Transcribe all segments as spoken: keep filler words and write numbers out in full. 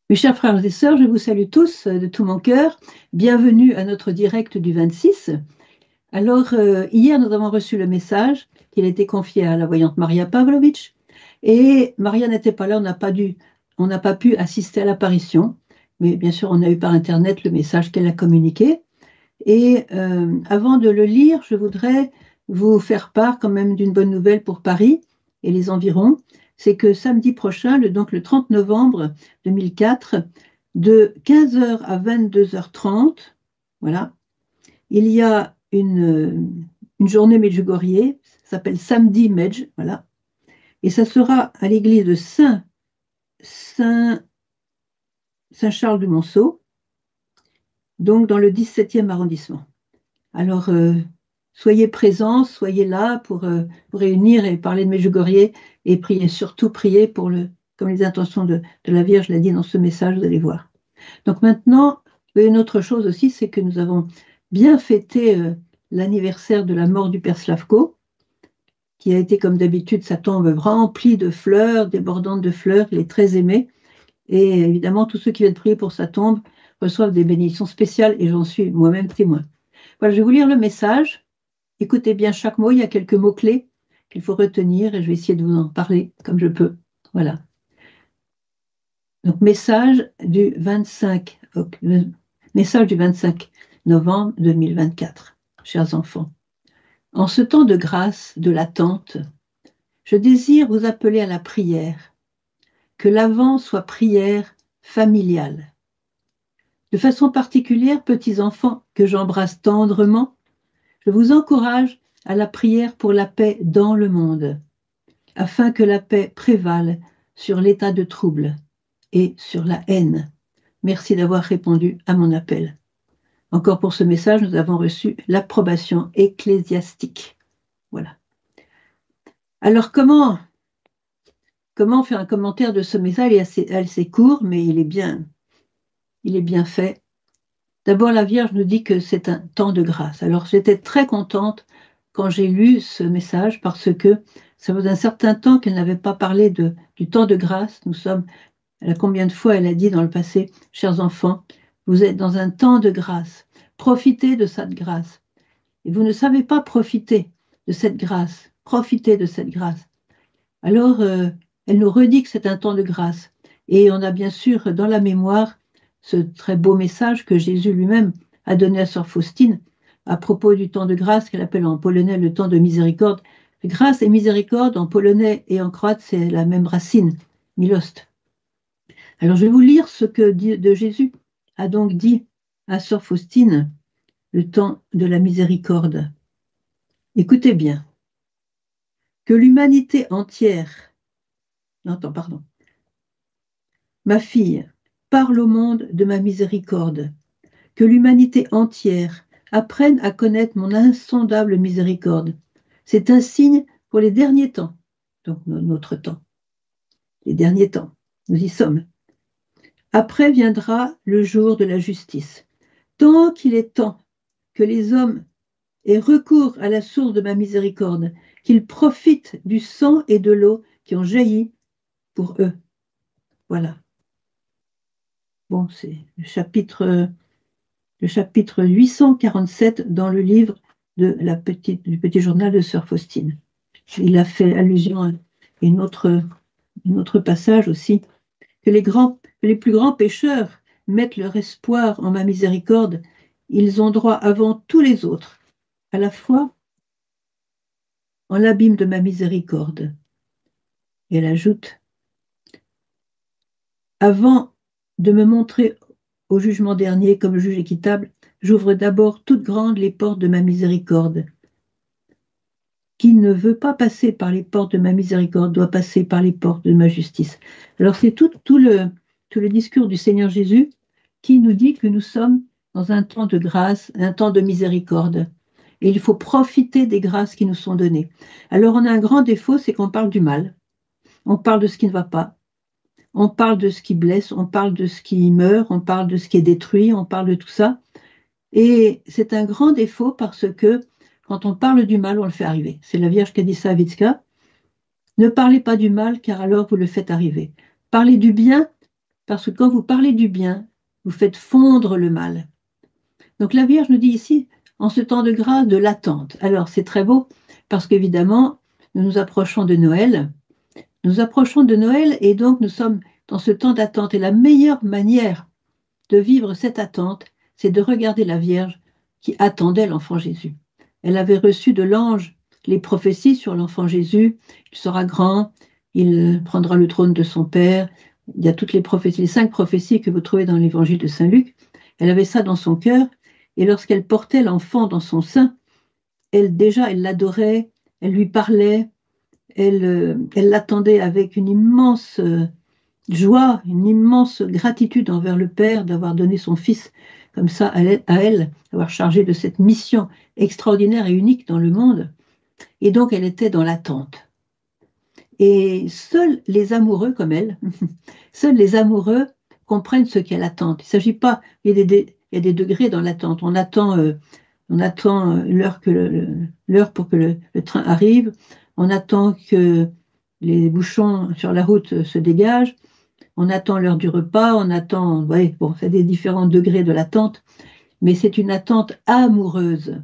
Mes chers frères et sœurs, je vous salue tous euh, de tout mon cœur. Bienvenue à notre direct du vingt-six. Alors, euh, hier, nous avons reçu le message qu'il a été confié à la voyante Maria Pavlovitch. Et Maria n'était pas là, on n'a pas dû, on n'a pas pu assister à l'apparition. Mais bien sûr, on a eu par Internet le message qu'elle a communiqué. Et euh, avant de le lire, je voudrais vous faire part quand même d'une bonne nouvelle pour Paris et les environs. C'est que samedi prochain, le, donc le trente novembre deux mille quatre, de quinze heures à vingt-deux heures trente, voilà, il y a une, une journée Medjugorje, ça s'appelle Samedi Medj, voilà, et ça sera à l'église de Saint, Saint, Saint-Charles-de-Monceau, donc dans le dix-septième arrondissement. Alors, euh, soyez présents, soyez là pour euh, vous réunir et parler de Medjugorje et prier, surtout prier pour le, comme les intentions de, de la Vierge l'a dit dans ce message, vous allez voir. Donc maintenant, une autre chose aussi, c'est que nous avons bien fêté euh, l'anniversaire de la mort du père Slavko, qui a été comme d'habitude sa tombe remplie de fleurs, débordante de fleurs, il est très aimé. Et évidemment, tous ceux qui viennent prier pour sa tombe reçoivent des bénédictions spéciales et j'en suis moi-même témoin. Voilà, je vais vous lire le message. Écoutez bien chaque mot, il y a quelques mots-clés qu'il faut retenir et je vais essayer de vous en parler comme je peux. Voilà. Donc, message du vingt-cinq, message du vingt-cinq novembre deux mille vingt-quatre. Chers enfants, en ce temps de grâce, de l'attente, je désire vous appeler à la prière, que l'avant soit prière familiale. De façon particulière, petits enfants que j'embrasse tendrement, je vous encourage à la prière pour la paix dans le monde, afin que la paix prévale sur l'état de trouble et sur la haine. Merci d'avoir répondu à mon appel. Encore pour ce message, nous avons reçu l'approbation ecclésiastique. Voilà. Alors, comment, comment faire un commentaire de ce message? Il est assez, assez court, mais il est bien, il est bien fait. D'abord, la Vierge nous dit que c'est un temps de grâce. Alors, j'étais très contente quand j'ai lu ce message parce que ça faisait un certain temps qu'elle n'avait pas parlé de, du temps de grâce. Nous sommes, elle a combien de fois elle a dit dans le passé, chers enfants, vous êtes dans un temps de grâce. Profitez de cette grâce. Et vous ne savez pas profiter de cette grâce. Profitez de cette grâce. Alors, euh, elle nous redit que c'est un temps de grâce. Et on a bien sûr dans la mémoire ce très beau message que Jésus lui-même a donné à sœur Faustine à propos du temps de grâce qu'elle appelle en polonais le temps de miséricorde. Grâce et miséricorde en polonais et en croate, c'est la même racine, milost. Alors je vais vous lire ce que de Jésus a donc dit à sœur Faustine, le temps de la miséricorde. Écoutez bien, que l'humanité entière, non, pardon, ma fille, parle au monde de ma miséricorde, que l'humanité entière apprenne à connaître mon insondable miséricorde. C'est un signe pour les derniers temps, donc notre temps, les derniers temps, nous y sommes. Après viendra le jour de la justice. Tant qu'il est temps que les hommes aient recours à la source de ma miséricorde, qu'ils profitent du sang et de l'eau qui ont jailli pour eux. Voilà. Bon, c'est le chapitre, le chapitre huit cent quarante-sept dans le livre de la petite, du petit journal de sœur Faustine. Il a fait allusion à une autre, une autre passage aussi, que les, grands, que les plus grands pécheurs mettent leur espoir en ma miséricorde, ils ont droit avant tous les autres, à la fois en l'abîme de ma miséricorde. Et elle ajoute, avant de me montrer au jugement dernier comme juge équitable, j'ouvre d'abord toutes grandes les portes de ma miséricorde. Qui ne veut pas passer par les portes de ma miséricorde doit passer par les portes de ma justice. Alors c'est tout, tout, le, tout le discours du Seigneur Jésus qui nous dit que nous sommes dans un temps de grâce, un temps de miséricorde. Et il faut profiter des grâces qui nous sont données. Alors on a un grand défaut, c'est qu'on parle du mal. On parle de ce qui ne va pas. On parle de ce qui blesse, on parle de ce qui meurt, on parle de ce qui est détruit, on parle de tout ça. Et c'est un grand défaut parce que quand on parle du mal, on le fait arriver. C'est la Vierge qui a dit ça à Vitska. Ne parlez pas du mal, car alors vous le faites arriver. Parlez du bien, parce que quand vous parlez du bien, vous faites fondre le mal. Donc la Vierge nous dit ici, en ce temps de grâce, de l'attente. Alors c'est très beau, parce qu'évidemment, nous nous approchons de Noël, nous approchons de Noël et donc nous sommes dans ce temps d'attente. Et la meilleure manière de vivre cette attente, c'est de regarder la Vierge qui attendait l'enfant Jésus. Elle avait reçu de l'ange les prophéties sur l'enfant Jésus. Il sera grand, il prendra le trône de son Père. Il y a toutes les prophéties, les cinq prophéties que vous trouvez dans l'évangile de Saint Luc. Elle avait ça dans son cœur. Et lorsqu'elle portait l'enfant dans son sein, elle déjà, elle l'adorait, elle lui parlait, elle, elle l'attendait avec une immense joie, une immense gratitude envers le Père d'avoir donné son Fils comme ça à elle, d'avoir chargé de cette mission extraordinaire et unique dans le monde. Et donc elle était dans l'attente. Et seuls les amoureux comme elle, seuls les amoureux comprennent ce qu'est l'attente. Il ne s'agit pas, il y a des, il y a des degrés dans l'attente. On attend, euh, on attend l'heure que le, l'heure pour que le, le train arrive. On attend que les bouchons sur la route se dégagent. On attend l'heure du repas, on attend, ouais, bon, c'est des différents degrés de l'attente, mais c'est une attente amoureuse.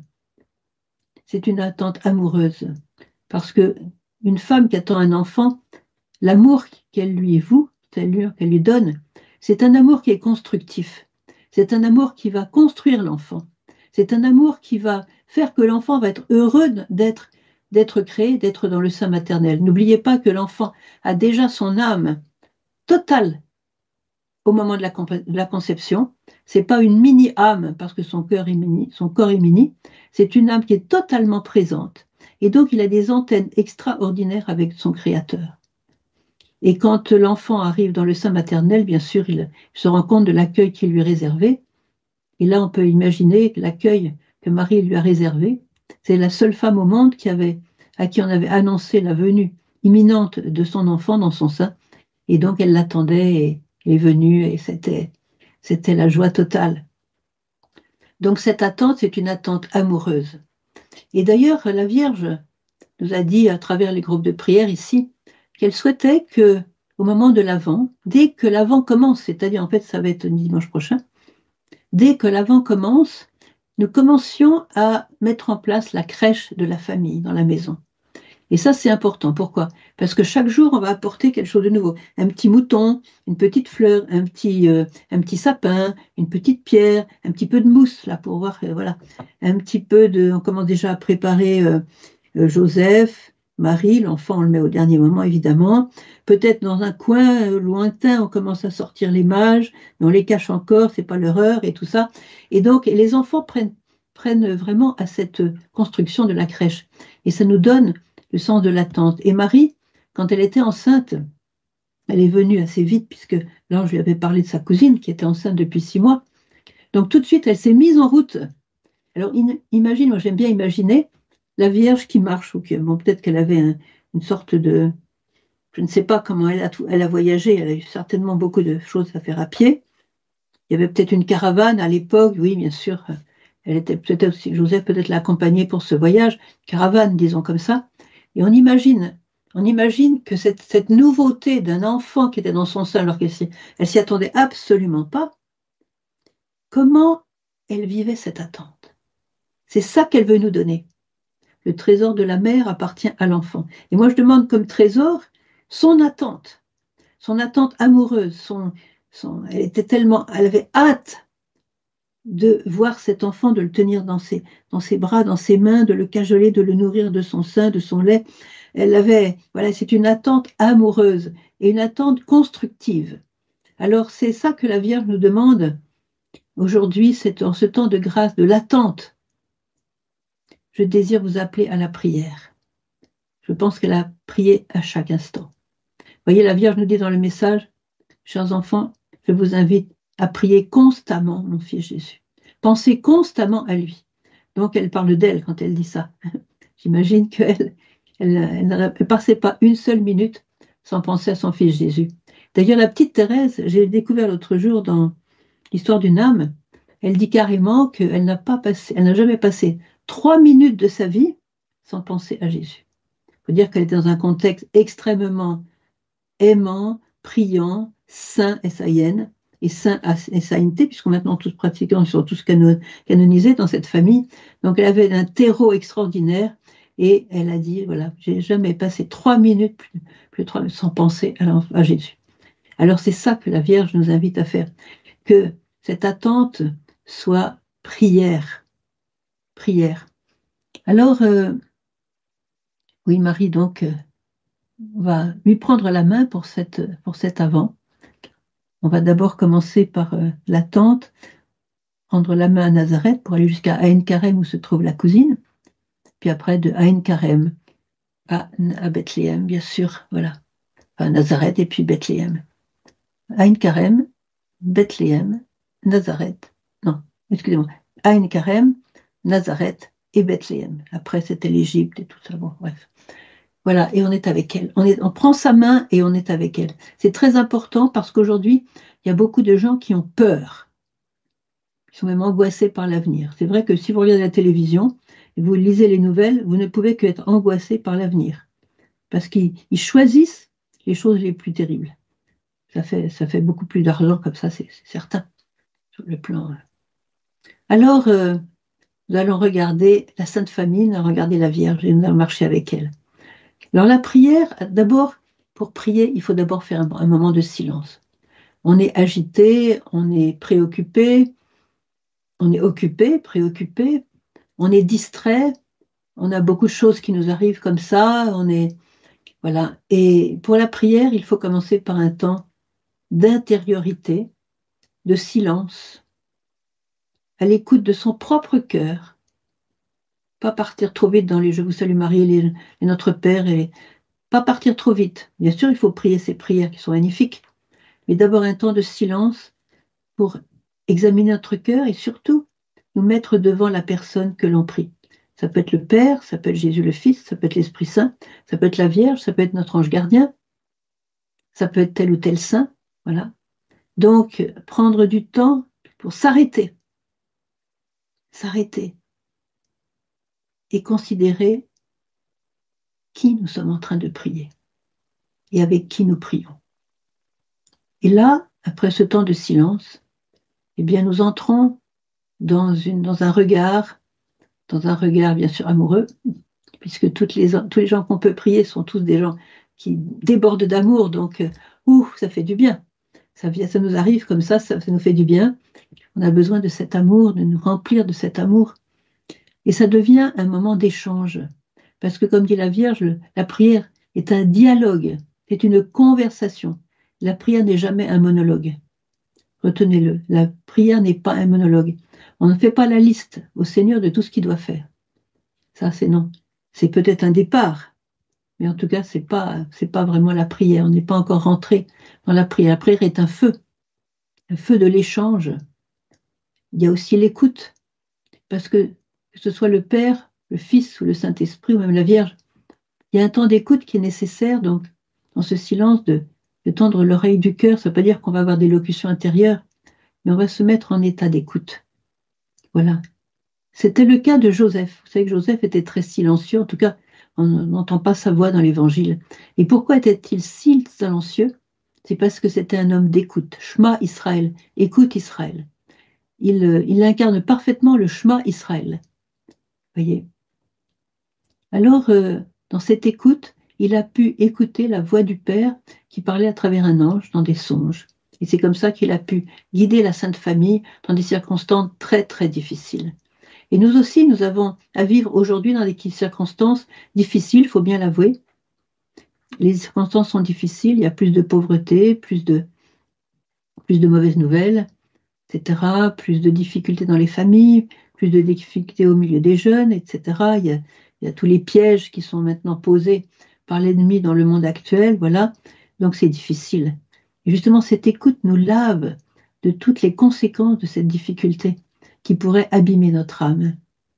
C'est une attente amoureuse. Parce que une femme qui attend un enfant, l'amour qu'elle lui voue, qu'elle lui donne, c'est un amour qui est constructif. C'est un amour qui va construire l'enfant. C'est un amour qui va faire que l'enfant va être heureux d'être, d'être créé, d'être dans le sein maternel. N'oubliez pas que l'enfant a déjà son âme totale au moment de la, de la conception. C'est pas une mini-âme parce que son, cœur est mini, son corps est mini, c'est une âme qui est totalement présente. Et donc il a des antennes extraordinaires avec son Créateur. Et quand l'enfant arrive dans le sein maternel, bien sûr, il se rend compte de l'accueil qui lui est réservé. Et là, on peut imaginer l'accueil que Marie lui a réservé. C'est la seule femme au monde qui avait, à qui on avait annoncé la venue imminente de son enfant dans son sein. Et donc, elle l'attendait et est venue et c'était, c'était la joie totale. Donc, cette attente, c'est une attente amoureuse. Et d'ailleurs, la Vierge nous a dit à travers les groupes de prière ici qu'elle souhaitait que, au moment de l'Avent, dès que l'Avent commence, c'est-à-dire en fait ça va être dimanche prochain, dès que l'Avent commence, nous commencions à mettre en place la crèche de la famille dans la maison. Et ça, c'est important. Pourquoi? Parce que chaque jour, on va apporter quelque chose de nouveau. Un petit mouton, une petite fleur, un petit, euh, un petit sapin, une petite pierre, un petit peu de mousse, là, pour voir, euh, voilà. Un petit peu de... On commence déjà à préparer euh, euh, Joseph, Marie, l'enfant, on le met au dernier moment, évidemment. Peut-être dans un coin euh, lointain, on commence à sortir les mages, mais on les cache encore, c'est pas leur heure, et tout ça. Et donc, et les enfants prennent, prennent vraiment à cette construction de la crèche. Et ça nous donne le sens de l'attente. Et Marie, quand elle était enceinte, elle est venue assez vite, puisque l'ange lui avait parlé de sa cousine, qui était enceinte depuis six mois. Donc tout de suite, elle s'est mise en route. Alors imagine, moi j'aime bien imaginer la Vierge qui marche, ou que, bon, peut-être qu'elle avait un, une sorte de... Je ne sais pas comment elle a, tout, elle a voyagé, elle a eu certainement beaucoup de choses à faire à pied. Il y avait peut-être une caravane à l'époque, oui, bien sûr. Elle était peut-être aussi, Joseph peut-être l'accompagnait pour ce voyage, caravane, disons comme ça. Et on imagine, on imagine que cette, cette nouveauté d'un enfant qui était dans son sein alors qu'elle ne s'y attendait absolument pas, comment elle vivait cette attente. C'est ça qu'elle veut nous donner. Le trésor de la mère appartient à l'enfant. Et moi, je demande comme trésor son attente, son attente amoureuse. Son, son, elle était tellement, elle avait hâte de voir cet enfant, de le tenir dans ses, dans ses bras, dans ses mains, de le cajoler, de le nourrir de son sein, de son lait. Elle avait, voilà, c'est une attente amoureuse et une attente constructive. Alors c'est ça que la Vierge nous demande aujourd'hui, c'est en ce temps de grâce, de l'attente. Je désire vous appeler à la prière. Je pense qu'elle a prié à chaque instant. Vous voyez, la Vierge nous dit dans le message, chers enfants, je vous invite à prier constamment mon fils Jésus. Pensez constamment à lui. Donc elle parle d'elle quand elle dit ça. J'imagine qu'elle elle, elle ne passait pas une seule minute sans penser à son fils Jésus. D'ailleurs, la petite Thérèse, j'ai découvert l'autre jour dans l'histoire d'une âme, elle dit carrément qu'elle n'a pas passé, elle n'a jamais passé trois minutes de sa vie sans penser à Jésus. Il faut dire qu'elle était dans un contexte extrêmement aimant, priant, Saint, S A I N, et Saint, S A N T, puisqu'on maintenant tous pratiquants, ils sont tous cano- canonisés dans cette famille. Donc elle avait un terreau extraordinaire, et elle a dit, voilà, j'ai jamais passé trois minutes, plus, plus de trois minutes, sans penser à, l'enf- à Jésus. Alors c'est ça que la Vierge nous invite à faire, que cette attente soit prière, prière. Alors, euh, oui, Marie, donc, euh, on va lui prendre la main pour, cette, pour cet avant. On va d'abord commencer par euh, l'attente, prendre la main à Nazareth pour aller jusqu'à Aïn Karem où se trouve la cousine, puis après de Aïn Karem à, à Bethléem, bien sûr, voilà. Enfin, Nazareth et puis Bethléem. Aïn Karem, Bethléem, Nazareth. Non, excusez-moi. Aïn Karem, Nazareth et Bethléem. Après, c'était l'Égypte et tout ça. Bon, bref. Voilà, et on est avec elle. On, est, on prend sa main et on est avec elle. C'est très important parce qu'aujourd'hui, il y a beaucoup de gens qui ont peur. Ils sont même angoissés par l'avenir. C'est vrai que si vous regardez la télévision et vous lisez les nouvelles, vous ne pouvez qu'être angoissé par l'avenir. Parce qu'ils ils choisissent les choses les plus terribles. Ça fait, ça fait beaucoup plus d'argent comme ça, c'est c'est certain, sur le plan. euh. Alors, euh, nous allons regarder la Sainte Famille, nous allons regarder la Vierge et nous allons marcher avec elle. Alors la prière, d'abord, pour prier, il faut d'abord faire un, un moment de silence. On est agité, on est préoccupé, on est occupé, préoccupé, on est distrait, on a beaucoup de choses qui nous arrivent comme ça, on est, voilà. Et pour la prière, il faut commencer par un temps d'intériorité, de silence, à l'écoute de son propre cœur, pas partir trop vite dans les Je vous salue Marie, les, les Notre Père, et pas partir trop vite. Bien sûr, il faut prier ces prières qui sont magnifiques, mais d'abord un temps de silence pour examiner notre cœur et surtout nous mettre devant la personne que l'on prie. Ça peut être le Père, ça peut être Jésus le Fils, ça peut être l'Esprit Saint, ça peut être la Vierge, ça peut être notre ange gardien, ça peut être tel ou tel saint, voilà. Donc, prendre du temps pour s'arrêter, s'arrêter et considérer qui nous sommes en train de prier et avec qui nous prions. Et là, après ce temps de silence, eh bien, nous entrons dans, une, dans un regard, dans un regard bien sûr amoureux, puisque toutes les, tous les gens qu'on peut prier sont tous des gens qui débordent d'amour, donc, euh, ouh, ça fait du bien. Ça, vient, ça nous arrive comme ça, ça, ça nous fait du bien. On a besoin de cet amour, de nous remplir de cet amour. Et ça devient un moment d'échange. Parce que comme dit la Vierge, la prière est un dialogue, c'est une conversation. La prière n'est jamais un monologue. Retenez-le, la prière n'est pas un monologue. On ne fait pas la liste au Seigneur de tout ce qu'il doit faire. Ça, c'est non. C'est peut-être un départ, mais en tout cas, c'est pas, c'est pas vraiment la prière. On n'est pas encore rentré dans la prière. La prière est un feu, un feu de l'échange. Il y a aussi l'écoute, parce que que ce soit le Père, le Fils ou le Saint-Esprit ou même la Vierge, il y a un temps d'écoute qui est nécessaire, donc dans ce silence, de, de tendre l'oreille du cœur. Ça ne veut pas dire qu'on va avoir des locutions intérieures, mais on va se mettre en état d'écoute. Voilà. C'était le cas de Joseph. Vous savez que Joseph était très silencieux, en tout cas, on n'entend pas sa voix dans l'Évangile. Et pourquoi était-il si silencieux? C'est parce que c'était un homme d'écoute. Shema Israël, écoute Israël. Il, il incarne parfaitement le Shema Israël. Voyez. Alors, euh, dans cette écoute, il a pu écouter la voix du Père qui parlait à travers un ange dans des songes. Et c'est comme ça qu'il a pu guider la Sainte Famille dans des circonstances très, très difficiles. Et nous aussi, nous avons à vivre aujourd'hui dans des circonstances difficiles, il faut bien l'avouer. Les circonstances sont difficiles, il y a plus de pauvreté, plus de, plus de mauvaises nouvelles, et cetera, plus de difficultés dans les familles, plus de difficultés au milieu des jeunes, et cetera. Il y a, il y a tous les pièges qui sont maintenant posés par l'ennemi dans le monde actuel, voilà. Donc c'est difficile. Et justement, cette écoute nous lave de toutes les conséquences de cette difficulté qui pourrait abîmer notre âme.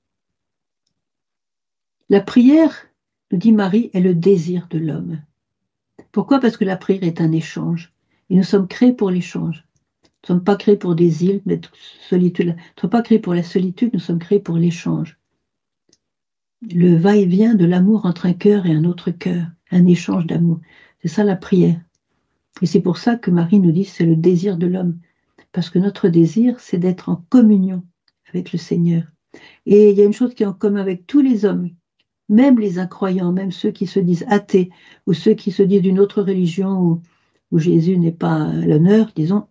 La prière, nous dit Marie, est le désir de l'homme. Pourquoi? Parce que la prière est un échange. Et nous sommes créés pour l'échange. Nous ne sommes pas créés pour des îles, mais solitude. Nous ne sommes pas créés pour la solitude, nous sommes créés pour l'échange. Le va-et-vient de l'amour entre un cœur et un autre cœur, un échange d'amour. C'est ça la prière. Et c'est pour ça que Marie nous dit c'est le désir de l'homme. Parce que notre désir, c'est d'être en communion avec le Seigneur. Et il y a une chose qui est en commun avec tous les hommes, même les incroyants, même ceux qui se disent athées, ou ceux qui se disent d'une autre religion où, où Jésus n'est pas l'honneur, disons.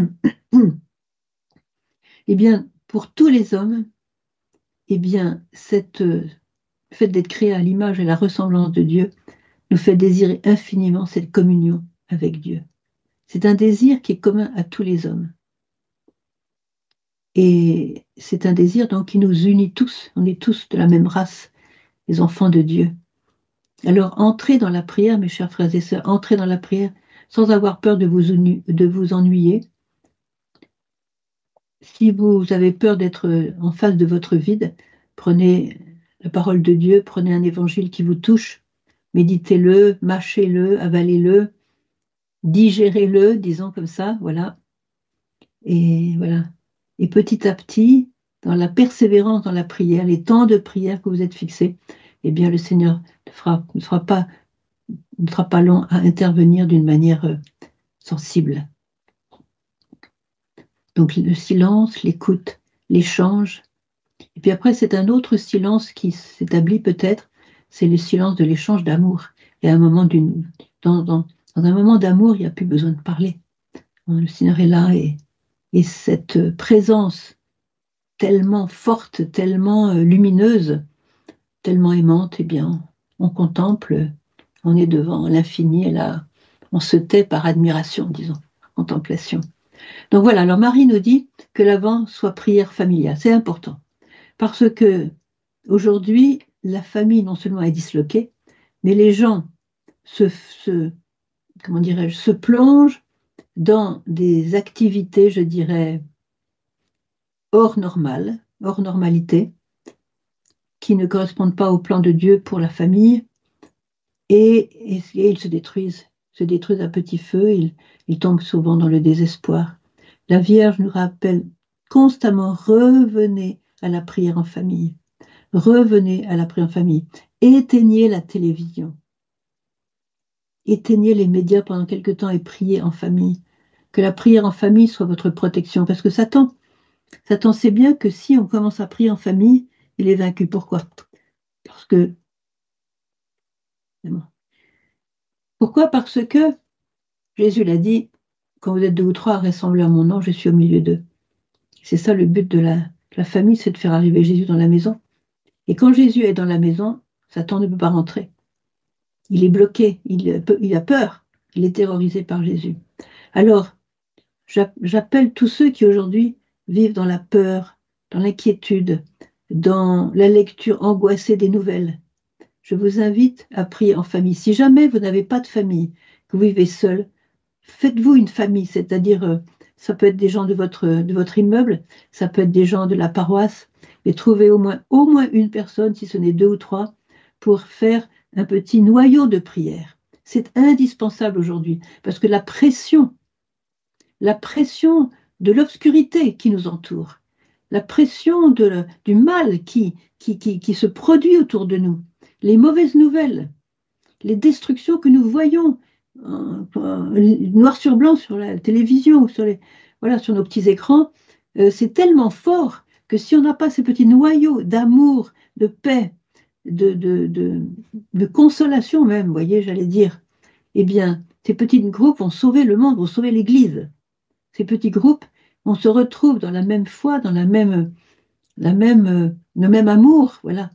Eh bien, pour tous les hommes, eh bien, cette, le fait d'être créé à l'image et la ressemblance de Dieu nous fait désirer infiniment cette communion avec Dieu. C'est un désir qui est commun à tous les hommes. Et c'est un désir donc qui nous unit tous. On est tous de la même race, les enfants de Dieu. Alors, entrez dans la prière, mes chers frères et sœurs, entrez dans la prière sans avoir peur de vous, de vous ennuyer. Si vous avez peur d'être en face de votre vide, prenez la parole de Dieu, prenez un évangile qui vous touche, méditez-le, mâchez-le, avalez-le, digérez-le, disons comme ça, voilà. Et voilà. Et petit à petit, dans la persévérance dans la prière, les temps de prière que vous êtes fixés, eh bien le Seigneur ne fera, ne fera pas, ne sera pas long à intervenir d'une manière euh, sensible. Donc le silence, l'écoute, l'échange. Et puis après, c'est un autre silence qui s'établit peut-être, c'est le silence de l'échange d'amour. Et à un moment d'une, dans, dans, dans un moment d'amour, il n'y a plus besoin de parler. Le Seigneur est là et, et cette présence tellement forte, tellement lumineuse, tellement aimante, eh bien, on contemple, on est devant l'infini et là, on se tait par admiration, disons, contemplation. Donc voilà, alors Marie nous dit que l'avant soit prière familiale, c'est important, parce que aujourd'hui, la famille non seulement est disloquée, mais les gens se, se comment dirais-je, se plongent dans des activités, je dirais, hors normales, hors normalité, qui ne correspondent pas au plan de Dieu pour la famille, et, et, et ils se détruisent, se détruisent à petit feu, ils, ils tombent souvent dans le désespoir. La Vierge nous rappelle constamment, revenez à la prière en famille, revenez à la prière en famille, éteignez la télévision, éteignez les médias pendant quelque temps et priez en famille, que la prière en famille soit votre protection, parce que Satan, Satan sait bien que si on commence à prier en famille, il est vaincu. Pourquoi? Parce que Pourquoi? Parce que Jésus l'a dit, quand vous êtes deux ou trois à rassembler à mon nom, je suis au milieu d'eux. C'est ça le but de la, de la famille, c'est de faire arriver Jésus dans la maison. Et quand Jésus est dans la maison, Satan ne peut pas rentrer. Il est bloqué, il, il a peur, il est terrorisé par Jésus. Alors, j'appelle tous ceux qui aujourd'hui vivent dans la peur, dans l'inquiétude, dans la lecture angoissée des nouvelles. Je vous invite à prier en famille. Si jamais vous n'avez pas de famille, que vous vivez seul, faites-vous une famille, c'est-à-dire, euh, ça peut être des gens de votre, de votre immeuble, ça peut être des gens de la paroisse, mais trouvez au moins, au moins une personne, si ce n'est deux ou trois, pour faire un petit noyau de prière. C'est indispensable aujourd'hui, parce que la pression, la pression de l'obscurité qui nous entoure, la pression de, du mal qui, qui, qui, qui se produit autour de nous, les mauvaises nouvelles, les destructions que nous voyons, euh, euh, noir sur blanc sur la télévision ou sur, les, voilà, sur nos petits écrans, euh, c'est tellement fort que si on n'a pas ces petits noyaux d'amour, de paix, de, de, de, de consolation même, vous voyez, j'allais dire, eh bien, ces petits groupes vont sauver le monde, vont sauver l'Église. Ces petits groupes, on se retrouve dans la même foi, dans la même, la même, le même amour, voilà.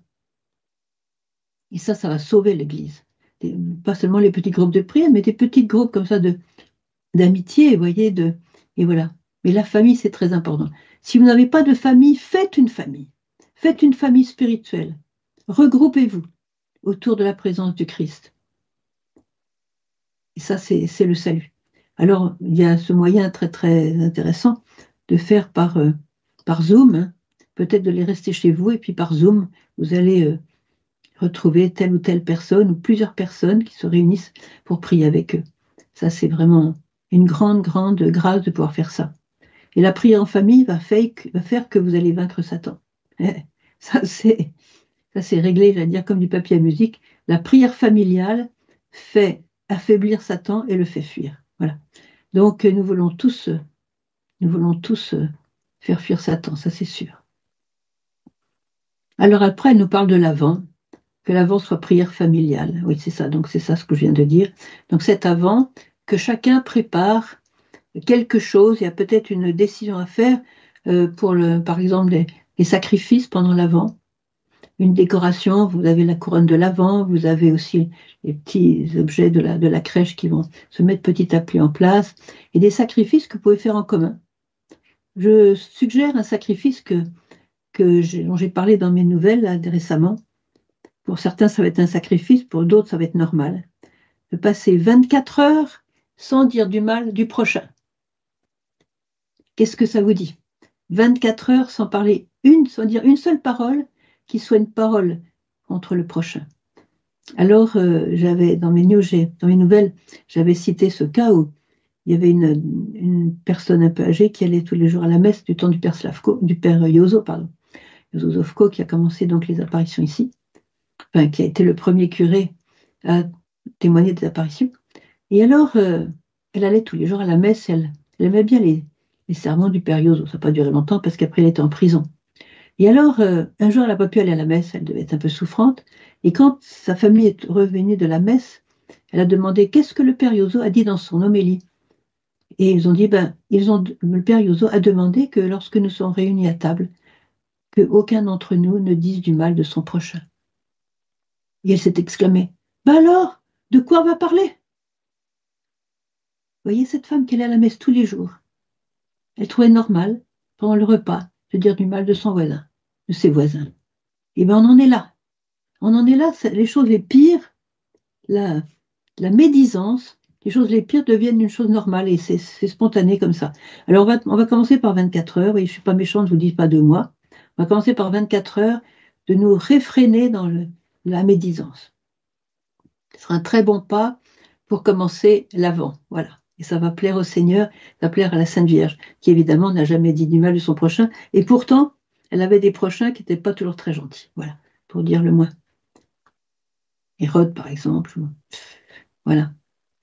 Et ça, ça va sauver l'Église. Pas seulement les petits groupes de prière, mais des petits groupes comme ça de, d'amitié, vous voyez, de, et voilà. Mais la famille, c'est très important. Si vous n'avez pas de famille, faites une famille. Faites une famille spirituelle. Regroupez-vous autour de la présence du Christ. Et ça, c'est, c'est le salut. Alors, il y a ce moyen très, très intéressant de faire par, euh, par Zoom, hein. Peut-être de les rester chez vous, et puis par Zoom, vous allez euh, retrouver telle ou telle personne, ou plusieurs personnes qui se réunissent pour prier avec eux. Ça, c'est vraiment une grande, grande grâce de pouvoir faire ça. Et la prière en famille va faire, va faire que vous allez vaincre Satan. Ça, c'est, ça, c'est réglé, j'allais dire, comme du papier à musique. La prière familiale fait affaiblir Satan et le fait fuir. Voilà. Donc, nous voulons tous, nous voulons tous faire fuir Satan, ça c'est sûr. Alors après, elle nous parle de l'Avent, que l'Avent soit prière familiale. Oui, c'est ça, donc c'est ça ce que je viens de dire. Donc cet Avent, que chacun prépare quelque chose, il y a peut-être une décision à faire euh, pour, le, par exemple, les, les sacrifices pendant l'Avent. Une décoration, vous avez la couronne de l'Avent, vous avez aussi les petits objets de la, de la crèche qui vont se mettre petit à petit en place, et des sacrifices que vous pouvez faire en commun. Je suggère un sacrifice que, que j'ai, dont j'ai parlé dans mes nouvelles là, récemment. Pour certains, ça va être un sacrifice, pour d'autres, ça va être normal. De passer vingt-quatre heures sans dire du mal du prochain. Qu'est-ce que ça vous dit? vingt-quatre heures sans parler une, sans dire une seule parole qui soit une parole contre le prochain. Alors, euh, j'avais dans mes, news, dans mes nouvelles, j'avais cité ce cas où il y avait une, une personne un peu âgée qui allait tous les jours à la messe du temps du père Slavko, du père Yozo, pardon, Yozo Zovko, qui a commencé donc les apparitions ici, enfin, qui a été le premier curé à témoigner des apparitions. Et alors, euh, elle allait tous les jours à la messe, elle, elle aimait bien les, les sermons du père Yozo. Ça n'a pas duré longtemps parce qu'après, elle était en prison. Et alors, euh, un jour, elle n'a pas pu aller à la messe, elle devait être un peu souffrante. Et quand sa famille est revenue de la messe, elle a demandé qu'est-ce que le père Yozo a dit dans son homélie. Et ils ont dit, ben, ils ont, le père Yozo a demandé que lorsque nous sommes réunis à table, qu'aucun d'entre nous ne dise du mal de son prochain. Et elle s'est exclamée, ben alors, de quoi on va parler? Vous voyez cette femme qui allait à la messe tous les jours. Elle trouvait normal, pendant le repas, de dire du mal de son voisin, de ses voisins. Et bien on en est là. On en est là, les choses les pires, la, la médisance, les choses les pires deviennent une chose normale et c'est spontané comme ça. Alors on va, on va commencer par vingt-quatre heures, oui, je ne suis pas méchante, je ne vous dis pas deux mois. On va commencer par vingt-quatre heures de nous réfréner dans le, la médisance. Ce sera un très bon pas pour commencer l'avant, voilà. Et ça va plaire au Seigneur, ça va plaire à la Sainte Vierge, qui évidemment n'a jamais dit du mal de son prochain, et pourtant, elle avait des prochains qui n'étaient pas toujours très gentils, voilà, pour dire le moins. Hérode, par exemple, voilà.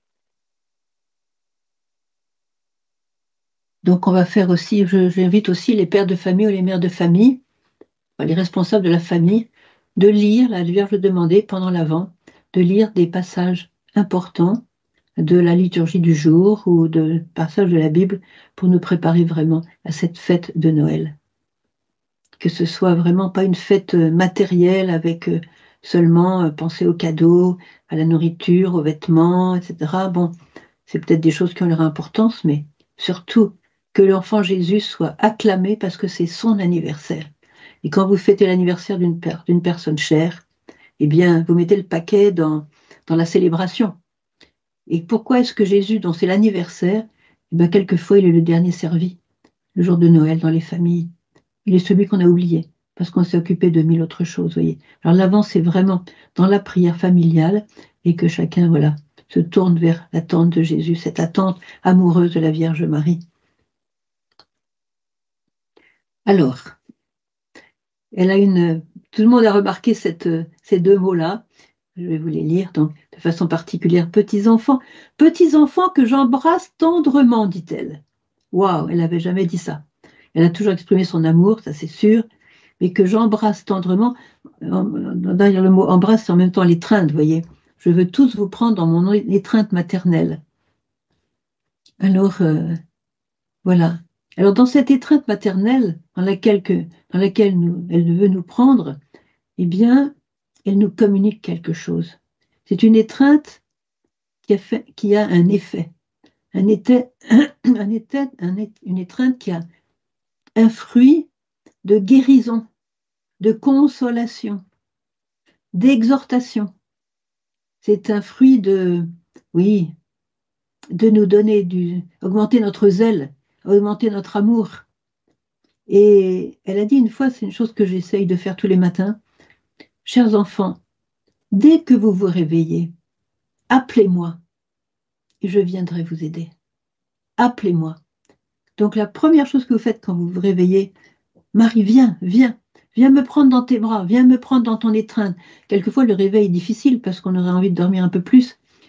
Donc on va faire aussi, j'invite aussi les pères de famille ou les mères de famille, les responsables de la famille, de lire, la Vierge demandait pendant l'Avent, de lire des passages importants de la liturgie du jour ou de passages de la Bible pour nous préparer vraiment à cette fête de Noël. Que ce soit vraiment pas une fête matérielle avec seulement penser aux cadeaux, à la nourriture, aux vêtements, et cetera. Bon, c'est peut-être des choses qui ont leur importance, mais surtout que l'enfant Jésus soit acclamé parce que c'est son anniversaire. Et quand vous fêtez l'anniversaire d'une per- d'une personne chère, eh bien, vous mettez le paquet dans, dans la célébration. Et pourquoi est-ce que Jésus, dont c'est l'anniversaire, eh bien, quelquefois, il est le dernier servi, le jour de Noël dans les familles. Il est celui qu'on a oublié, parce qu'on s'est occupé de mille autres choses, voyez. Alors l'avant, c'est vraiment dans la prière familiale, et que chacun, voilà, se tourne vers l'attente de Jésus, cette attente amoureuse de la Vierge Marie. Alors, elle a une... Tout le monde a remarqué cette, ces deux mots-là. Je vais vous les lire, donc, de façon particulière. Petits enfants, petits enfants que j'embrasse tendrement, dit-elle. Waouh, elle n'avait jamais dit ça. Elle a toujours exprimé son amour, ça c'est sûr, mais que j'embrasse tendrement, derrière le mot embrasse, c'est en même temps l'étreinte, vous voyez. Je veux tous vous prendre dans mon étreinte maternelle. Alors, euh, voilà. Alors, dans cette étreinte maternelle, dans laquelle, que, dans laquelle nous, elle veut nous prendre, eh bien, elle nous communique quelque chose. C'est une étreinte qui a, fait, qui a un effet. Un été, un été, un, une étreinte qui a un fruit de guérison, de consolation, d'exhortation. C'est un fruit de, oui, de nous donner du, augmenter notre zèle, augmenter notre amour. Et elle a dit une fois, c'est une chose que j'essaye de faire tous les matins, chers enfants, dès que vous vous réveillez, appelez-moi et je viendrai vous aider. Appelez-moi. Donc la première chose que vous faites quand vous vous réveillez, Marie, viens, viens, viens me prendre dans tes bras, viens me prendre dans ton étreinte. Quelquefois, le réveil est difficile parce qu'on aurait envie de dormir un peu plus.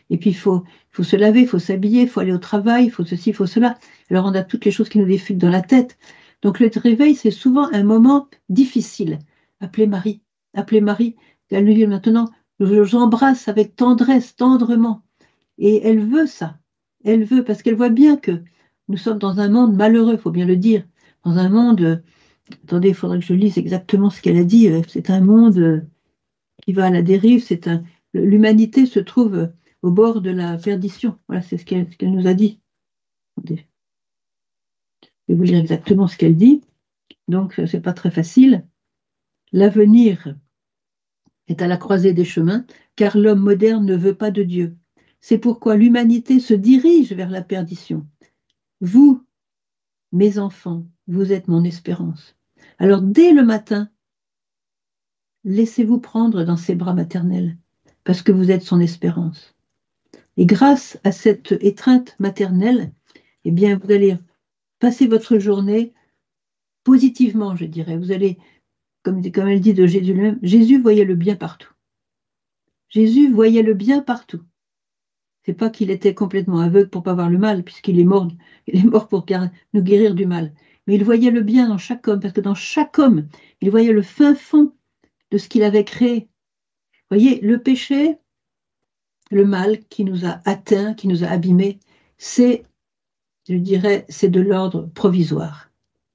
Et puis, il faut, il faut se laver, il faut s'habiller, il faut aller au travail, il faut ceci, il faut cela. Alors, on a toutes les choses qui nous défilent dans la tête. Donc, le réveil, c'est souvent un moment difficile. Appelez Marie, appelez Marie. Elle nous dit maintenant, je j'embrasse avec tendresse, tendrement. Et elle veut ça. Elle veut, parce qu'elle voit bien que nous sommes dans un monde malheureux, il faut bien le dire. Dans un monde, euh, attendez, il faudrait que je lise exactement ce qu'elle a dit. euh, C'est un monde euh, qui va à la dérive. C'est un, l'humanité se trouve euh, au bord de la perdition. Voilà, c'est ce qu'elle ce qu'elle nous a dit. Attendez, je vais vous lire exactement ce qu'elle dit. Donc, euh, c'est pas très facile. L'avenir est à la croisée des chemins, car l'homme moderne ne veut pas de Dieu. C'est pourquoi l'humanité se dirige vers la perdition. Vous, mes enfants, vous êtes mon espérance. Alors, dès le matin, laissez-vous prendre dans ses bras maternels, parce que vous êtes son espérance. Et grâce à cette étreinte maternelle, eh bien, vous allez passer votre journée positivement, je dirais. Vous allez, comme, comme elle dit de Jésus lui-même, Jésus voyait le bien partout. Jésus voyait le bien partout. C'est pas qu'il était complètement aveugle pour pas voir le mal, puisqu'il est mort, il est mort pour nous guérir du mal. Mais il voyait le bien dans chaque homme, parce que dans chaque homme, il voyait le fin fond de ce qu'il avait créé. Vous voyez, le péché, le mal qui nous a atteints, qui nous a abîmés, c'est, je dirais, c'est de l'ordre provisoire.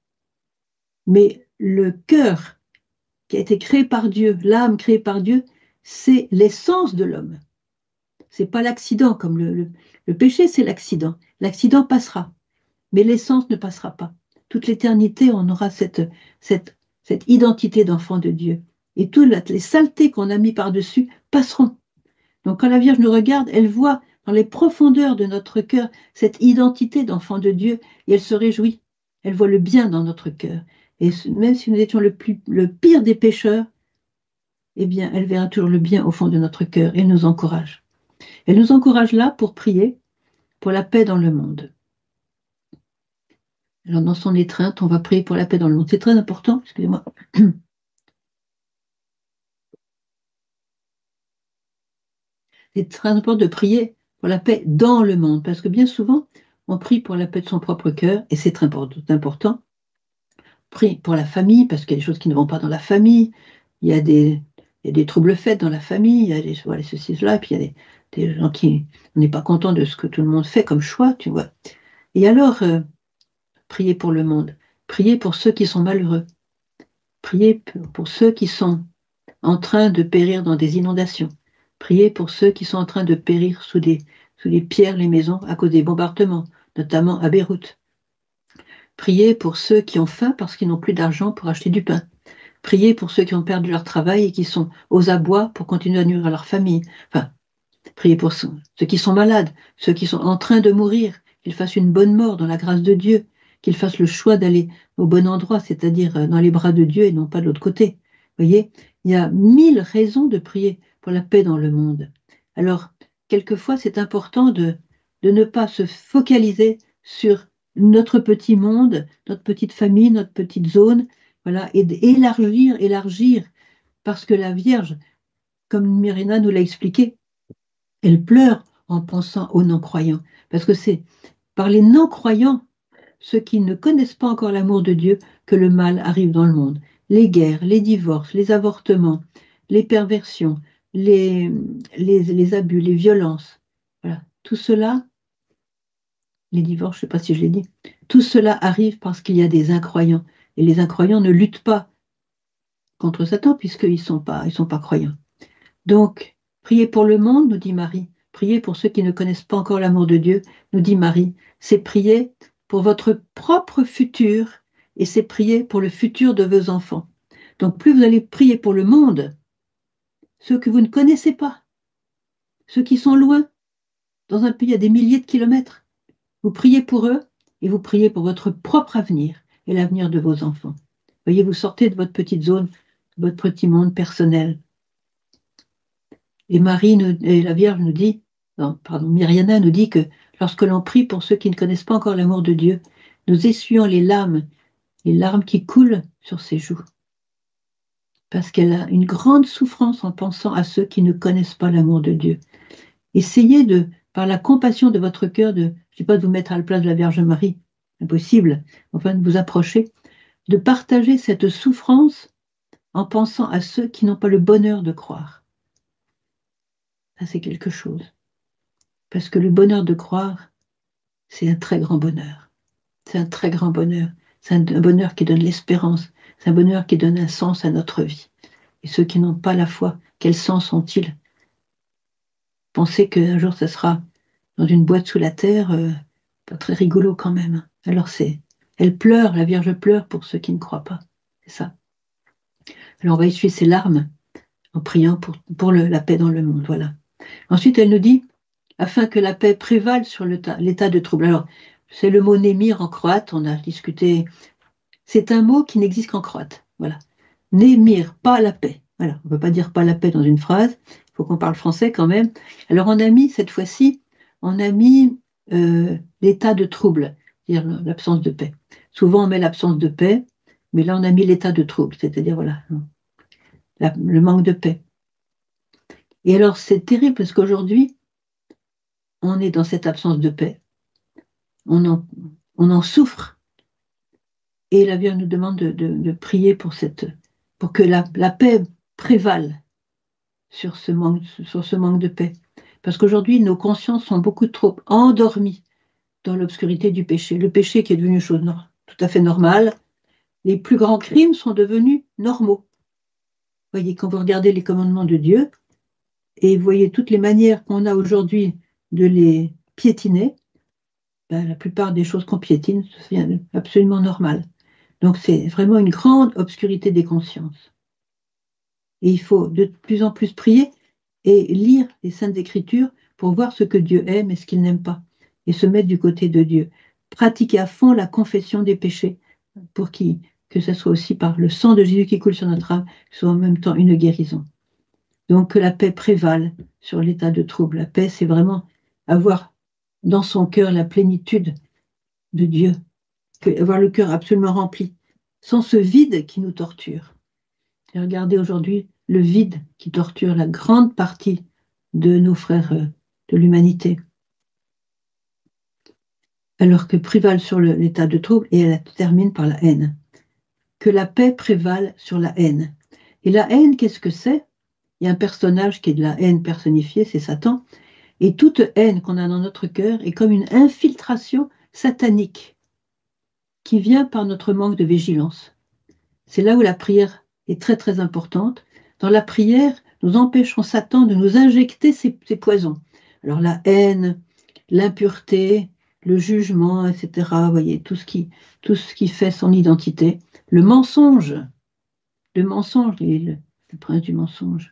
Mais le cœur qui a été créé par Dieu, l'âme créée par Dieu, c'est l'essence de l'homme. C'est pas l'accident, comme le, le, le péché, c'est l'accident. L'accident passera, mais l'essence ne passera pas. Toute l'éternité, on aura cette, cette, cette identité d'enfant de Dieu. Et toutes les saletés qu'on a mis par-dessus passeront. Donc quand la Vierge nous regarde, elle voit dans les profondeurs de notre cœur cette identité d'enfant de Dieu et elle se réjouit. Elle voit le bien dans notre cœur. Et même si nous étions le, plus, le pire des pécheurs, eh bien, elle verra toujours le bien au fond de notre cœur et elle nous encourage. Elle nous encourage là pour prier pour la paix dans le monde. Alors, dans son étreinte, on va prier pour la paix dans le monde. C'est très important, excusez-moi. C'est très important de prier pour la paix dans le monde, parce que bien souvent, on prie pour la paix de son propre cœur, et c'est très important. On prie pour la famille, parce qu'il y a des choses qui ne vont pas dans la famille, il y a des, il y a des troubles faits dans la famille, il y a des, voilà, ceci, cela, et puis il y a des, des gens qui, on n'est pas content de ce que tout le monde fait comme choix, tu vois. Et alors, euh, priez pour le monde, priez pour ceux qui sont malheureux, priez pour ceux qui sont en train de périr dans des inondations, priez pour ceux qui sont en train de périr sous des, sous des pierres les maisons à cause des bombardements, notamment à Beyrouth. Priez pour ceux qui ont faim parce qu'ils n'ont plus d'argent pour acheter du pain. Priez pour ceux qui ont perdu leur travail et qui sont aux abois pour continuer à nourrir leur famille. Enfin, priez pour ceux qui sont malades, ceux qui sont en train de mourir, qu'ils fassent une bonne mort dans la grâce de Dieu, qu'ils fassent le choix d'aller au bon endroit, c'est-à-dire dans les bras de Dieu et non pas de l'autre côté. Vous voyez, il y a mille raisons de prier pour la paix dans le monde. Alors, quelquefois, c'est important de, de ne pas se focaliser sur notre petit monde, notre petite famille, notre petite zone, voilà, et d'élargir, élargir, parce que la Vierge, comme Myrina nous l'a expliqué, elle pleure en pensant aux non-croyants, parce que c'est par les non-croyants, ceux qui ne connaissent pas encore l'amour de Dieu, que le mal arrive dans le monde. Les guerres, les divorces, les avortements, les perversions, les, les, les abus, les violences, voilà, tout cela, les divorces, je ne sais pas si je l'ai dit, tout cela arrive parce qu'il y a des incroyants. Et les incroyants ne luttent pas contre Satan puisqu'ils ne sont pas, ils sont pas croyants. Donc, priez pour le monde, nous dit Marie. Priez pour ceux qui ne connaissent pas encore l'amour de Dieu, nous dit Marie. C'est prier pour votre propre futur et c'est prier pour le futur de vos enfants. Donc, plus vous allez prier pour le monde, ceux que vous ne connaissez pas, ceux qui sont loin, dans un pays à des milliers de kilomètres, vous priez pour eux et vous priez pour votre propre avenir et l'avenir de vos enfants. Voyez, vous sortez de votre petite zone, de votre petit monde personnel. Et Marie, nous, et la Vierge nous dit, non, pardon, Myriana nous dit que lorsque l'on prie pour ceux qui ne connaissent pas encore l'amour de Dieu, nous essuyons les larmes, les larmes qui coulent sur ses joues. Parce qu'elle a une grande souffrance en pensant à ceux qui ne connaissent pas l'amour de Dieu. Essayez de, par la compassion de votre cœur, de, je ne dis pas de vous mettre à la place de la Vierge Marie, impossible, enfin de vous approcher, de partager cette souffrance en pensant à ceux qui n'ont pas le bonheur de croire. Ça, c'est quelque chose. Parce que le bonheur de croire, c'est un très grand bonheur. C'est un très grand bonheur. C'est un bonheur qui donne l'espérance. C'est un bonheur qui donne un sens à notre vie. Et ceux qui n'ont pas la foi, quel sens ont-ils? Pensez qu'un jour, ça sera dans une boîte sous la terre, euh, pas très rigolo quand même. Alors c'est, elle pleure, la Vierge pleure pour ceux qui ne croient pas. C'est ça. Alors on va essuyer ses larmes en priant pour, pour le, la paix dans le monde. Voilà. Ensuite, elle nous dit, afin que la paix prévale sur l'état de trouble. Alors, c'est le mot némir en croate, on a discuté. C'est un mot qui n'existe qu'en croate. Voilà. Némir, pas la paix. Voilà. On ne peut pas dire pas la paix dans une phrase. Il faut qu'on parle français quand même. Alors, on a mis, cette fois-ci, on a mis euh, l'état de trouble, c'est-à-dire l'absence de paix. Souvent, on met l'absence de paix, mais là, on a mis l'état de trouble, c'est-à-dire, voilà, la, le manque de paix. Et alors, c'est terrible parce qu'aujourd'hui, on est dans cette absence de paix. On en, on en souffre. Et la Vierge nous demande de, de, de prier pour, cette, pour que la, la paix prévale sur ce, manque, sur ce manque de paix. Parce qu'aujourd'hui, nos consciences sont beaucoup trop endormies dans l'obscurité du péché. Le péché qui est devenu une chose tout à fait normale. Les plus grands crimes sont devenus normaux. Vous voyez, quand vous regardez les commandements de Dieu, et vous voyez toutes les manières qu'on a aujourd'hui de les piétiner, ben, la plupart des choses qu'on piétine, c'est absolument normal. Donc c'est vraiment une grande obscurité des consciences. Et il faut de plus en plus prier et lire les Saintes Écritures pour voir ce que Dieu aime et ce qu'il n'aime pas, et se mettre du côté de Dieu. Pratiquer à fond la confession des péchés, pour qui, que ce soit aussi par le sang de Jésus qui coule sur notre âme, que ce soit en même temps une guérison. Donc que la paix prévale sur l'état de trouble. La paix, c'est vraiment avoir dans son cœur la plénitude de Dieu, que, avoir le cœur absolument rempli, sans ce vide qui nous torture. Et regardez aujourd'hui le vide qui torture la grande partie de nos frères de l'humanité. Alors que prévale sur le, l'état de trouble, et elle termine par la haine. Que la paix prévale sur la haine. Et la haine, qu'est-ce que c'est? Il y a un personnage qui est de la haine personnifiée, c'est Satan. Et toute haine qu'on a dans notre cœur est comme une infiltration satanique qui vient par notre manque de vigilance. C'est là où la prière est très très importante. Dans la prière, nous empêchons Satan de nous injecter ses, ses poisons. Alors la haine, l'impureté, le jugement, et cetera. Vous voyez, tout ce qui, tout ce qui fait son identité. Le mensonge, le mensonge, le, le prince du mensonge.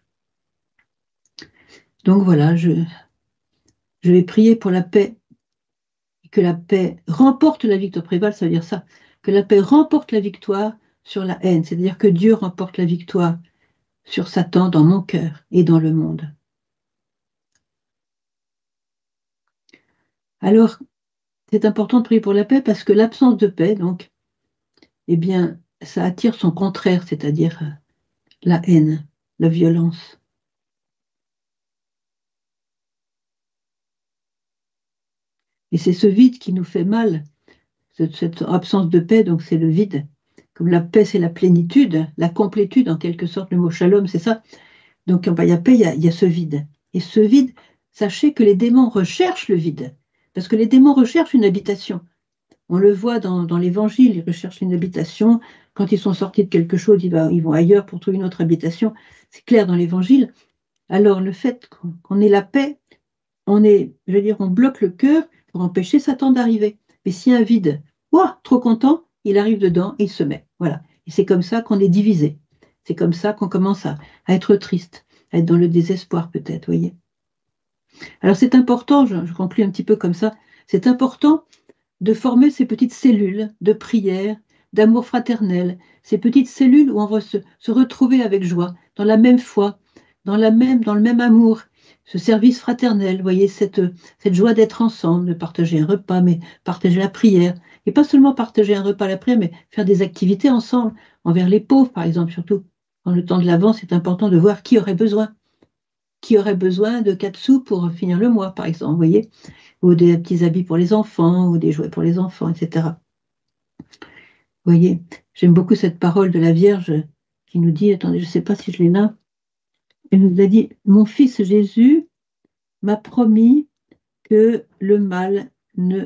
Donc voilà, je, je vais prier pour la paix, que la paix remporte la victoire. Prévale, ça veut dire ça, que la paix remporte la victoire sur la haine, c'est-à-dire que Dieu remporte la victoire sur Satan dans mon cœur et dans le monde. Alors, c'est important de prier pour la paix parce que l'absence de paix, donc, eh bien, ça attire son contraire, c'est-à-dire la haine, la violence. Et c'est ce vide qui nous fait mal, cette, cette absence de paix, donc c'est le vide. Comme la paix, c'est la plénitude, la complétude, en quelque sorte, le mot shalom, c'est ça. Donc, quand il y a paix, il y a, il y a ce vide. Et ce vide, sachez que les démons recherchent le vide, parce que les démons recherchent une habitation. On le voit dans, dans l'Évangile, ils recherchent une habitation. Quand ils sont sortis de quelque chose, ils, va, ils vont ailleurs pour trouver une autre habitation. C'est clair dans l'Évangile. Alors, le fait qu'on, qu'on ait la paix, on est, je veux dire, on bloque le cœur pour empêcher Satan d'arriver. Mais s'il y a un vide, ouah, trop content, il arrive dedans et il se met. Voilà. Et c'est comme ça qu'on est divisé. C'est comme ça qu'on commence à, à être triste, à être dans le désespoir peut-être, voyez. Alors c'est important, je, je conclue un petit peu comme ça, c'est important de former ces petites cellules de prière, d'amour fraternel, ces petites cellules où on va se, se retrouver avec joie, dans la même foi, dans, la même, dans le même amour, ce service fraternel, vous voyez, cette, cette joie d'être ensemble, de partager un repas, mais partager la prière, et pas seulement partager un repas à la prière, mais faire des activités ensemble, envers les pauvres par exemple, surtout. Dans le temps de l'Avent, c'est important de voir qui aurait besoin. qui aurait besoin de quatre sous pour finir le mois, par exemple, vous voyez, ou des petits habits pour les enfants, ou des jouets pour les enfants, et cetera. Vous voyez, j'aime beaucoup cette parole de la Vierge qui nous dit, attendez, je ne sais pas si je l'ai là, elle nous a dit, mon fils Jésus m'a promis que le mal ne...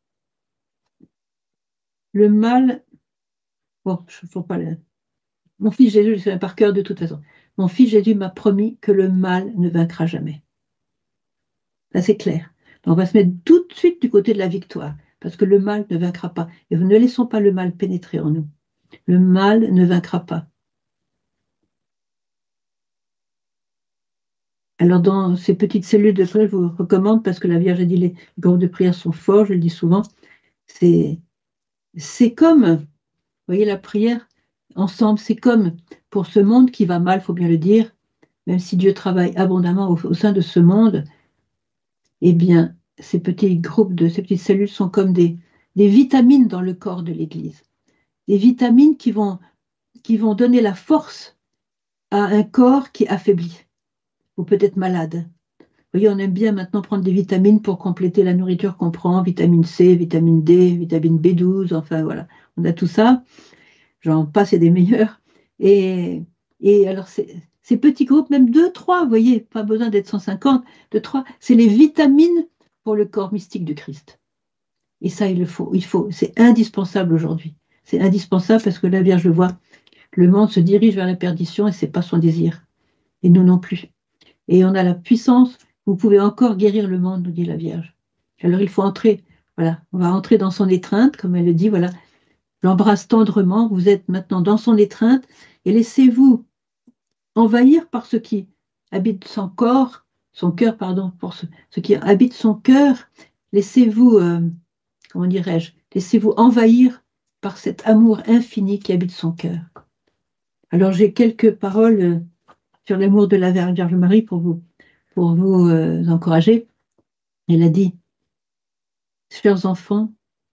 Le mal... Bon, je ne faut pas le... Mon fils Jésus, je sais par cœur de toute façon. Mon fils Jésus m'a promis que le mal ne vaincra jamais. Ça, c'est clair. Donc, on va se mettre tout de suite du côté de la victoire, parce que le mal ne vaincra pas. Et ne laissons pas le mal pénétrer en nous. Le mal ne vaincra pas. Alors, dans ces petites cellules de prière, je vous recommande, parce que la Vierge a dit les groupes de prière sont forts, je le dis souvent, c'est, c'est comme, vous voyez, la prière ensemble, c'est comme pour ce monde qui va mal, il faut bien le dire, même si Dieu travaille abondamment au, au sein de ce monde, eh bien, ces petits groupes de ces petites cellules sont comme des, des vitamines dans le corps de l'Église. Des vitamines qui vont, qui vont donner la force à un corps qui est affaibli ou peut-être malade. Vous voyez, on aime bien maintenant prendre des vitamines pour compléter la nourriture qu'on prend, vitamine C, vitamine D, vitamine B douze, enfin voilà, on a tout ça. J'en passe et des meilleurs. Et, et alors, ces petits groupes, même deux, trois, vous voyez, pas besoin d'être cent cinquante, deux, trois, c'est les vitamines pour le corps mystique du Christ. Et ça, il le faut, il faut, c'est indispensable aujourd'hui. C'est indispensable parce que la Vierge le voit, le monde se dirige vers la perdition et ce n'est pas son désir. Et nous non plus. Et on a la puissance, vous pouvez encore guérir le monde, nous dit la Vierge. Alors il faut entrer, voilà, on va entrer dans son étreinte, comme elle le dit, voilà, l'embrasse tendrement, vous êtes maintenant dans son étreinte, et laissez-vous envahir par ce qui habite son corps, son cœur, pardon, pour ce, ce qui habite son cœur, laissez-vous, euh, comment dirais-je, laissez-vous envahir par cet amour infini qui habite son cœur. Alors j'ai quelques paroles euh, sur l'amour de la Vierge Marie pour vous, pour vous euh, encourager. Elle a dit, chers enfants,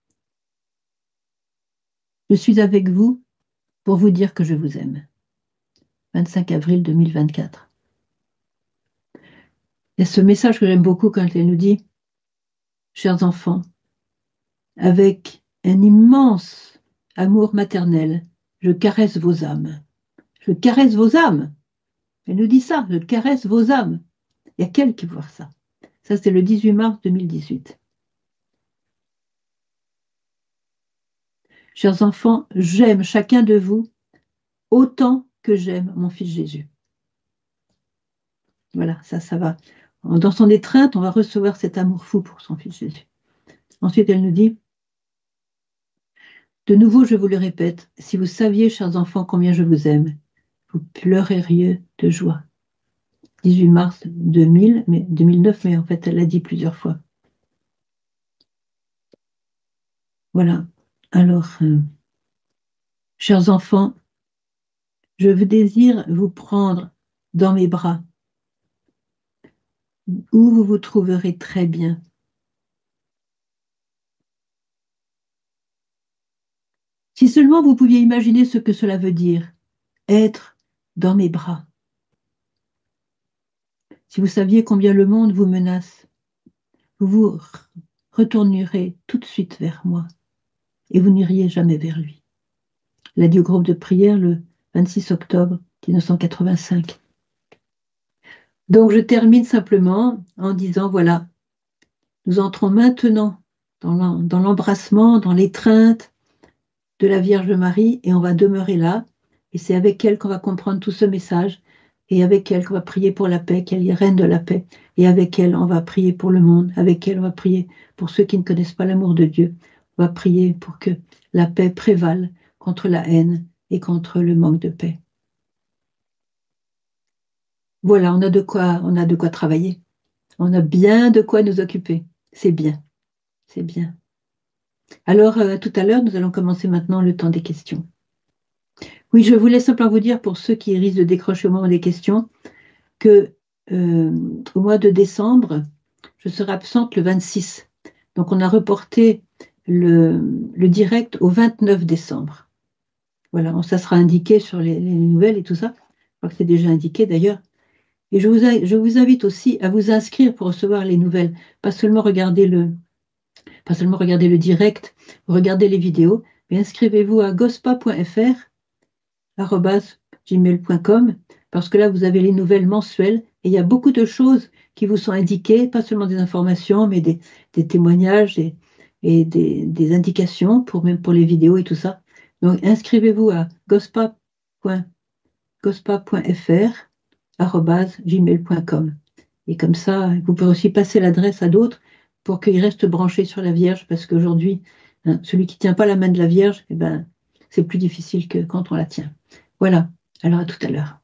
je suis avec vous pour vous dire que je vous aime. vingt-cinq avril deux mille vingt-quatre. Il y a ce message que j'aime beaucoup quand elle nous dit, chers enfants, avec un immense amour maternel, je caresse vos âmes. Je caresse vos âmes. Elle nous dit ça, je caresse vos âmes. Il y a quelqu'un qui voit ça. Ça, c'est le dix-huit mars deux mille dix-huit. Chers enfants, j'aime chacun de vous autant que j'aime mon fils Jésus. Voilà, ça, ça va. Dans son étreinte, on va recevoir cet amour fou pour son fils Jésus. Ensuite, elle nous dit, de nouveau, je vous le répète, si vous saviez, chers enfants, combien je vous aime, vous pleureriez de joie. dix-huit mars deux mille, mais deux mille neuf, mais en fait, elle l'a dit plusieurs fois. Voilà. Alors, euh, chers enfants, je vous désire vous prendre dans mes bras, où vous vous trouverez très bien. Si seulement vous pouviez imaginer ce que cela veut dire, être dans mes bras. Si vous saviez combien le monde vous menace, vous vous retournerez tout de suite vers moi et vous n'iriez jamais vers lui. Elle a dit au groupe de prière le vingt-six octobre mille neuf cent quatre-vingt-cinq. Donc je termine simplement en disant, voilà, nous entrons maintenant dans l'embrassement, dans l'étreinte de la Vierge Marie et on va demeurer là. Et c'est avec elle qu'on va comprendre tout ce message et avec elle qu'on va prier pour la paix, qu'elle est reine de la paix. Et avec elle, on va prier pour le monde. Avec elle, on va prier pour ceux qui ne connaissent pas l'amour de Dieu. On va prier pour que la paix prévale contre la haine et contre le manque de paix. Voilà, on a de quoi, on a de quoi travailler. On a bien de quoi nous occuper. C'est bien, c'est bien. Alors, euh, tout à l'heure, nous allons commencer maintenant le temps des questions. Oui, je voulais simplement vous dire, pour ceux qui risquent de décrocher au moment des questions, que euh, au mois de décembre, je serai absente le vingt-six. Donc, on a reporté le, le direct au vingt-neuf décembre. Voilà, ça sera indiqué sur les, les nouvelles et tout ça. Je crois que c'est déjà indiqué d'ailleurs. Et je vous, a- je vous invite aussi à vous inscrire pour recevoir les nouvelles, pas seulement regarder le, pas seulement regarder le direct, regarder les vidéos, mais inscrivez-vous à gospa point f r arobase gmail point com, parce que là, vous avez les nouvelles mensuelles et il y a beaucoup de choses qui vous sont indiquées, pas seulement des informations, mais des, des témoignages et, et des, des indications, pour, même pour les vidéos et tout ça. Donc, inscrivez-vous à gospa point f r arobase gmail point com. Et comme ça, vous pouvez aussi passer l'adresse à d'autres pour qu'ils restent branchés sur la Vierge, parce qu'aujourd'hui, hein, celui qui ne tient pas la main de la Vierge, eh ben, c'est plus difficile que quand on la tient. Voilà, alors à tout à l'heure.